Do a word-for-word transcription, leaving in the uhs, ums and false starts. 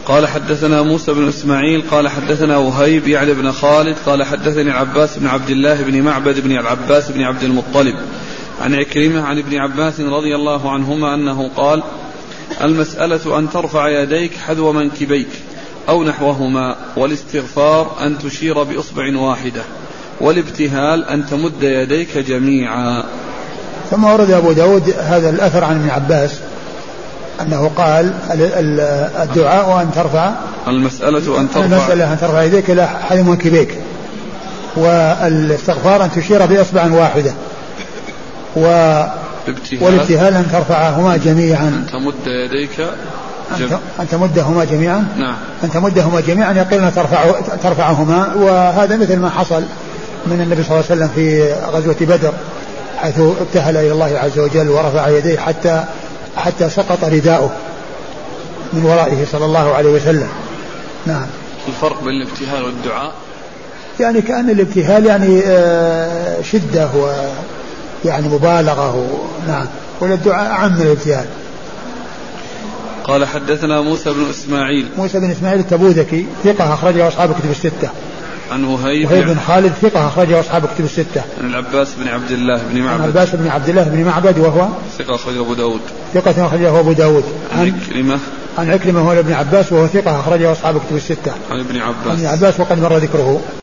قال حدثنا موسى بن إسماعيل قال حدثنا وهيب يعني بن خالد قال حدثني العباس بن عبد الله بن معبد بن العباس بن عبد المطلب عن عكرمة عن ابن عباس رضي الله عنهما أنه قال المسألة أن ترفع يديك حذو منكبيك أو نحوهما، والاستغفار أن تشير بإصبع واحدة، والابتهال أن تمد يديك جميعا. ثم ورد أبو داود هذا الأثر عن ابن عباس أنه قال الدعاء أن ترفع المسألة أن ترفع, المسألة أن ترفع يديك إلى حذو منكبيك، والاستغفار أن تشير بإصبع واحدة، والابتهال أن ترفعهما جميعا، أن تمد يديك جم... أن تمدهما جميعا نعم. أن تمدهما جميعا يقولون ترفع ترفعهما، وهذا مثل ما حصل من النبي صلى الله عليه وسلم في غزوة بدر حيث ابتهل إلى الله عز وجل ورفع يديه حتى حتى سقط رداؤه من ورائه صلى الله عليه وسلم. نعم. الفرق بين الابتهال والدعاء يعني كأن الابتهال يعني شدة ويعني مبالغة، نعم، والدعاء أعم من الابتهال. قال حدثنا موسى بن إسماعيل موسى بن إسماعيل التبوذكي ثقة أخرجه أصحاب كتب الستة. عن وهيب بن خالد ثقة أخرجه أصحاب كتب الستة. عن العباس بن عبد الله بن معبد عن العباس بن عبد الله بن معبد وهو ثقة أخرجه أبو داود ثقة أخرجه أبو داود. عن عكرمة عن عكرمة هو ابن عباس وهو ثقة أخرجه أصحاب كتب الستة. عن ابن عباس عن ابن عباس وقد مر ذكره.